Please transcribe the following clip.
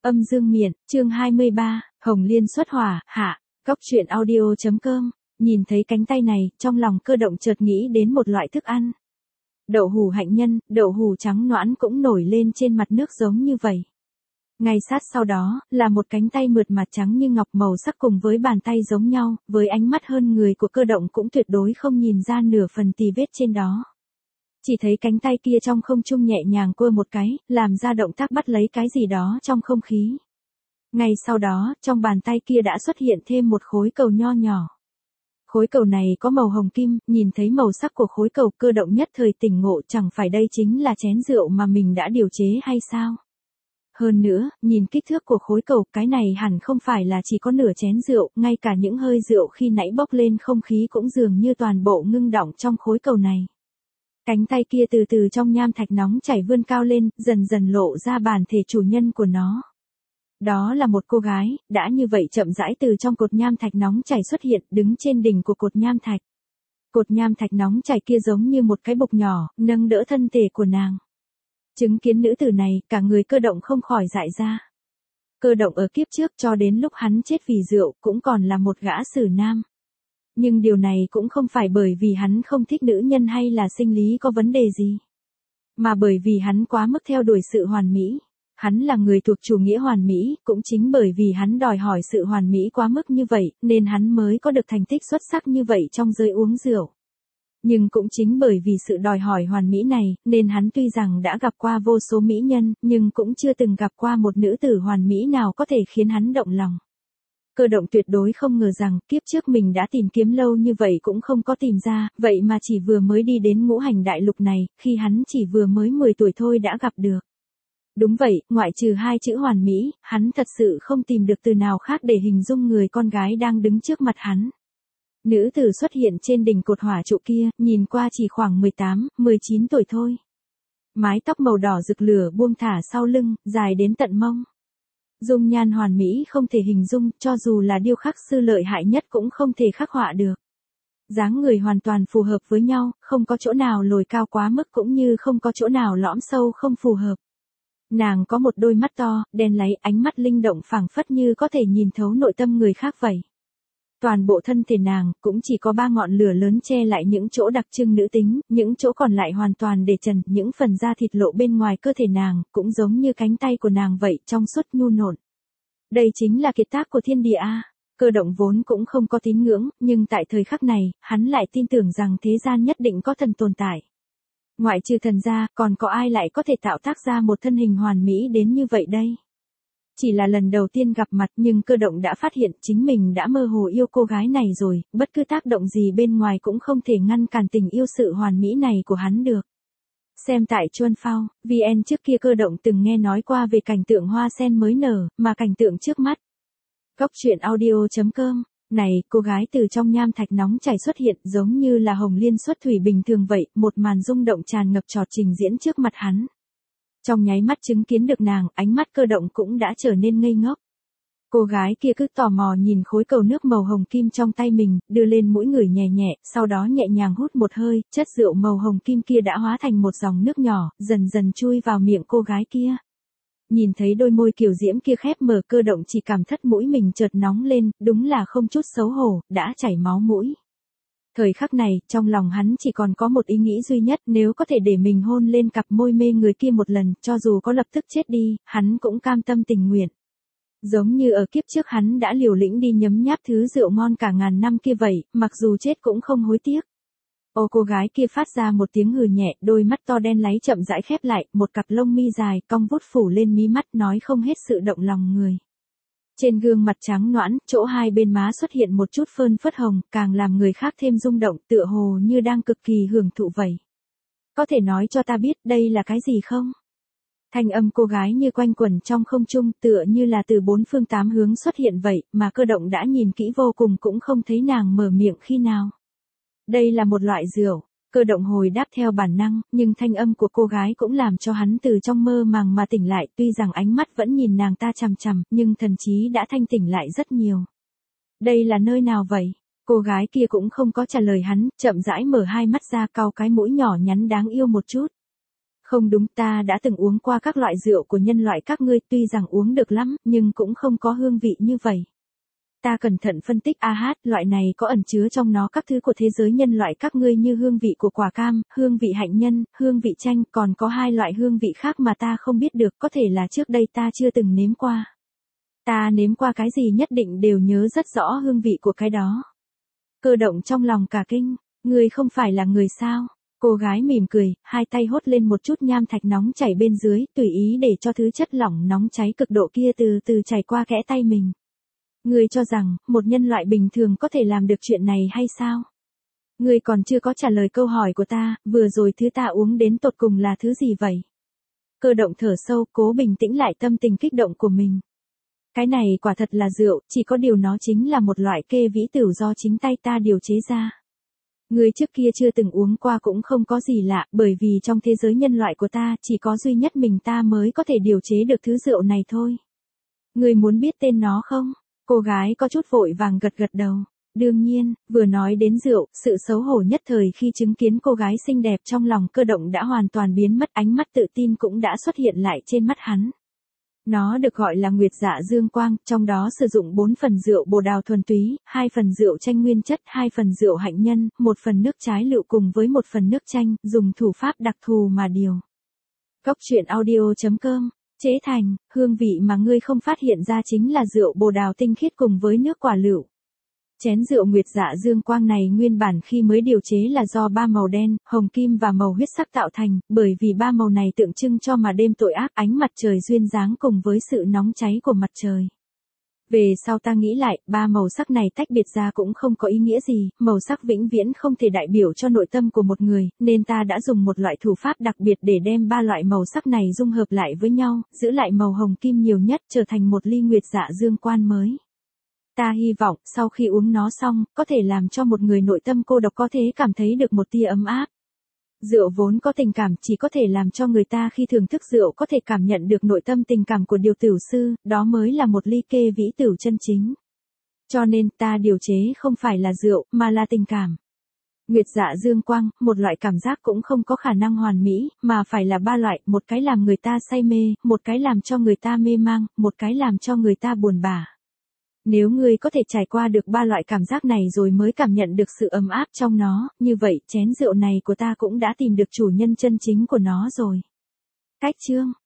Âm dương miện, chương 23, Hồng Liên xuất hỏa, hạ, Góc truyện audio.com, nhìn thấy cánh tay này, trong lòng Cơ Động chợt nghĩ đến một loại thức ăn. Đậu hũ hạnh nhân, đậu hũ trắng noãn cũng nổi lên trên mặt nước giống như vậy. Ngay sát sau đó, là một cánh tay mượt mà trắng như ngọc màu sắc cùng với bàn tay giống nhau, với ánh mắt hơn người của Cơ Động cũng tuyệt đối không nhìn ra nửa phần tì vết trên đó. Chỉ thấy cánh tay kia trong không trung nhẹ nhàng quơ một cái, làm ra động tác bắt lấy cái gì đó trong không khí. Ngay sau đó, trong bàn tay kia đã xuất hiện thêm một khối cầu nho nhỏ. Khối cầu này có màu hồng kim, nhìn thấy màu sắc của khối cầu, Cơ Động nhất thời tỉnh ngộ, chẳng phải đây chính là chén rượu mà mình đã điều chế hay sao? Hơn nữa, nhìn kích thước của khối cầu, cái này hẳn không phải là chỉ có nửa chén rượu, ngay cả những hơi rượu khi nãy bốc lên không khí cũng dường như toàn bộ ngưng đọng trong khối cầu này. Cánh tay kia từ từ trong nham thạch nóng chảy vươn cao lên, dần dần lộ ra bản thể chủ nhân của nó. Đó là một cô gái, đã như vậy chậm rãi từ trong cột nham thạch nóng chảy xuất hiện, đứng trên đỉnh của cột nham thạch. Cột nham thạch nóng chảy kia giống như một cái bục nhỏ, nâng đỡ thân thể của nàng. Chứng kiến nữ tử này, cả người Cơ Động không khỏi dại ra. Cơ Động ở kiếp trước cho đến lúc hắn chết vì rượu, cũng còn là một gã sử nam. Nhưng điều này cũng không phải bởi vì hắn không thích nữ nhân hay là sinh lý có vấn đề gì. Mà bởi vì hắn quá mức theo đuổi sự hoàn mỹ. Hắn là người thuộc chủ nghĩa hoàn mỹ, cũng chính bởi vì hắn đòi hỏi sự hoàn mỹ quá mức như vậy, nên hắn mới có được thành tích xuất sắc như vậy trong giới uống rượu. Nhưng cũng chính bởi vì sự đòi hỏi hoàn mỹ này, nên hắn tuy rằng đã gặp qua vô số mỹ nhân, nhưng cũng chưa từng gặp qua một nữ tử hoàn mỹ nào có thể khiến hắn động lòng. Cơ Động tuyệt đối không ngờ rằng, kiếp trước mình đã tìm kiếm lâu như vậy cũng không có tìm ra, vậy mà chỉ vừa mới đi đến ngũ hành đại lục này, khi hắn chỉ vừa mới 10 tuổi thôi đã gặp được. Đúng vậy, ngoại trừ hai chữ hoàn mỹ, hắn thật sự không tìm được từ nào khác để hình dung người con gái đang đứng trước mặt hắn. Nữ tử xuất hiện trên đỉnh cột hỏa trụ kia, nhìn qua chỉ khoảng 18, 19 tuổi thôi. Mái tóc màu đỏ rực lửa buông thả sau lưng, dài đến tận mông. Dung nhan hoàn mỹ không thể hình dung, cho dù là điêu khắc sư lợi hại nhất cũng không thể khắc họa được. Dáng người hoàn toàn phù hợp với nhau, không có chỗ nào lồi cao quá mức cũng như không có chỗ nào lõm sâu không phù hợp. Nàng có một đôi mắt to, đen láy, ánh mắt linh động phảng phất như có thể nhìn thấu nội tâm người khác vậy. Toàn bộ thân thể nàng cũng chỉ có 3 ngọn lửa lớn che lại những chỗ đặc trưng nữ tính, những chỗ còn lại hoàn toàn để trần, những phần da thịt lộ bên ngoài cơ thể nàng, cũng giống như cánh tay của nàng vậy, trong suốt nhu nộn. Đây chính là kiệt tác của thiên địa a. Cơ Động vốn cũng không có tín ngưỡng, nhưng tại thời khắc này, hắn lại tin tưởng rằng thế gian nhất định có thần tồn tại. Ngoại trừ thần ra, còn có ai lại có thể tạo tác ra một thân hình hoàn mỹ đến như vậy đây? Chỉ là lần đầu tiên gặp mặt nhưng Cơ Động đã phát hiện chính mình đã mơ hồ yêu cô gái này rồi, bất cứ tác động gì bên ngoài cũng không thể ngăn cản tình yêu sự hoàn mỹ này của hắn được. Xem tại Chuân Phao, VN trước kia Cơ Động từng nghe nói qua về cảnh tượng hoa sen mới nở, mà cảnh tượng trước mắt. Góc truyện audio.com, này, cô gái từ trong nham thạch nóng chảy xuất hiện giống như là Hồng Liên xuất thủy bình thường vậy, một màn rung động tràn ngập trọt trình diễn trước mặt hắn. Trong nháy mắt chứng kiến được nàng, ánh mắt Cơ Động cũng đã trở nên ngây ngốc. Cô gái kia cứ tò mò nhìn khối cầu nước màu hồng kim trong tay mình, đưa lên mũi ngửi nhẹ nhẹ, sau đó nhẹ nhàng hút một hơi, chất rượu màu hồng kim kia đã hóa thành một dòng nước nhỏ, dần dần chui vào miệng cô gái kia. Nhìn thấy đôi môi kiều diễm kia khép mở, Cơ Động chỉ cảm thất mũi mình chợt nóng lên, đúng là không chút xấu hổ, đã chảy máu mũi. Thời khắc này, trong lòng hắn chỉ còn có một ý nghĩ duy nhất, nếu có thể để mình hôn lên cặp môi mê người kia một lần, cho dù có lập tức chết đi, hắn cũng cam tâm tình nguyện. Giống như ở kiếp trước hắn đã liều lĩnh đi nhấm nháp thứ rượu ngon cả ngàn năm kia vậy, mặc dù chết cũng không hối tiếc. Ô, cô gái kia phát ra một tiếng hừ nhẹ, đôi mắt to đen láy chậm rãi khép lại, một cặp lông mi dài, cong vút phủ lên mí mắt, nói không hết sự động lòng người. Trên gương mặt trắng nõn, chỗ hai bên má xuất hiện một chút phơn phớt hồng, càng làm người khác thêm rung động, tựa hồ như đang cực kỳ hưởng thụ vậy. Có thể nói cho ta biết đây là cái gì không? Thanh âm cô gái như quanh quẩn trong không trung, tựa như là từ 4 phương 8 hướng xuất hiện vậy, mà Cơ Động đã nhìn kỹ vô cùng cũng không thấy nàng mở miệng khi nào. Đây là một loại rượu. Cơ Động hồi đáp theo bản năng, nhưng thanh âm của cô gái cũng làm cho hắn từ trong mơ màng mà tỉnh lại, tuy rằng ánh mắt vẫn nhìn nàng ta chằm chằm, nhưng thần trí đã thanh tỉnh lại rất nhiều. Đây là nơi nào vậy? Cô gái kia cũng không có trả lời hắn, chậm rãi mở hai mắt ra, cau cái mũi nhỏ nhắn đáng yêu một chút. Không đúng, ta đã từng uống qua các loại rượu của nhân loại các ngươi, tuy rằng uống được lắm, nhưng cũng không có hương vị như vậy. Ta cẩn thận phân tích loại này có ẩn chứa trong nó các thứ của thế giới nhân loại các ngươi như hương vị của quả cam, hương vị hạnh nhân, hương vị chanh, còn có 2 loại hương vị khác mà ta không biết được, có thể là trước đây ta chưa từng nếm qua. Ta nếm qua cái gì nhất định đều nhớ rất rõ hương vị của cái đó. Cơ động trong lòng cả kinh, ngươi không phải là người sao? Cô gái mỉm cười, hai tay hốt lên một chút nham thạch nóng chảy bên dưới, tùy ý để cho thứ chất lỏng nóng cháy cực độ kia từ từ chảy qua kẽ tay mình. Ngươi cho rằng, một nhân loại bình thường có thể làm được chuyện này hay sao? Ngươi còn chưa có trả lời câu hỏi của ta, vừa rồi thứ ta uống đến tột cùng là thứ gì vậy? Cơ động thở sâu, cố bình tĩnh lại tâm tình kích động của mình. Cái này quả thật là rượu, chỉ có điều nó chính là một loại kê vĩ tửu do chính tay ta điều chế ra. Ngươi trước kia chưa từng uống qua cũng không có gì lạ, bởi vì trong thế giới nhân loại của ta, chỉ có duy nhất mình ta mới có thể điều chế được thứ rượu này thôi. Ngươi muốn biết tên nó không? Cô gái có chút vội vàng gật gật đầu. Đương nhiên, vừa nói đến rượu, sự xấu hổ nhất thời khi chứng kiến cô gái xinh đẹp trong lòng Cơ động đã hoàn toàn biến mất, ánh mắt tự tin cũng đã xuất hiện lại trên mắt hắn. Nó được gọi là Nguyệt Dạ Dương Quang, trong đó sử dụng 4 phần rượu bồ đào thuần túy, 2 phần rượu chanh nguyên chất, 2 phần rượu hạnh nhân, 1 phần nước trái lựu cùng với 1 phần nước chanh, dùng thủ pháp đặc thù mà điều. Cốc truyện audio.com chế thành, hương vị mà ngươi không phát hiện ra chính là rượu bồ đào tinh khiết cùng với nước quả lựu. Chén rượu Nguyệt Dạ Dương Quang này nguyên bản khi mới điều chế là do 3 màu đen, hồng kim và màu huyết sắc tạo thành, bởi vì 3 màu này tượng trưng cho mà đêm tội ác, ánh mặt trời duyên dáng cùng với sự nóng cháy của mặt trời. Về sau ta nghĩ lại, 3 màu sắc này tách biệt ra cũng không có ý nghĩa gì, màu sắc vĩnh viễn không thể đại biểu cho nội tâm của một người, nên ta đã dùng một loại thủ pháp đặc biệt để đem 3 loại màu sắc này dung hợp lại với nhau, giữ lại màu hồng kim nhiều nhất, trở thành một ly Nguyệt Dạ Dương Quang mới. Ta hy vọng, sau khi uống nó xong, có thể làm cho một người nội tâm cô độc có thể cảm thấy được một tia ấm áp. Rượu vốn có tình cảm, chỉ có thể làm cho người ta khi thưởng thức rượu có thể cảm nhận được nội tâm tình cảm của điều tửu sư, đó mới là một ly kê vĩ tửu chân chính. Cho nên, ta điều chế không phải là rượu, mà là tình cảm. Nguyệt Dạ Dương Quang, một loại cảm giác cũng không có khả năng hoàn mỹ, mà phải là 3 loại, một cái làm người ta say mê, một cái làm cho người ta mê mang, một cái làm cho người ta buồn bã. Nếu ngươi có thể trải qua được 3 loại cảm giác này rồi mới cảm nhận được sự ấm áp trong nó, như vậy chén rượu này của ta cũng đã tìm được chủ nhân chân chính của nó rồi. Cách chương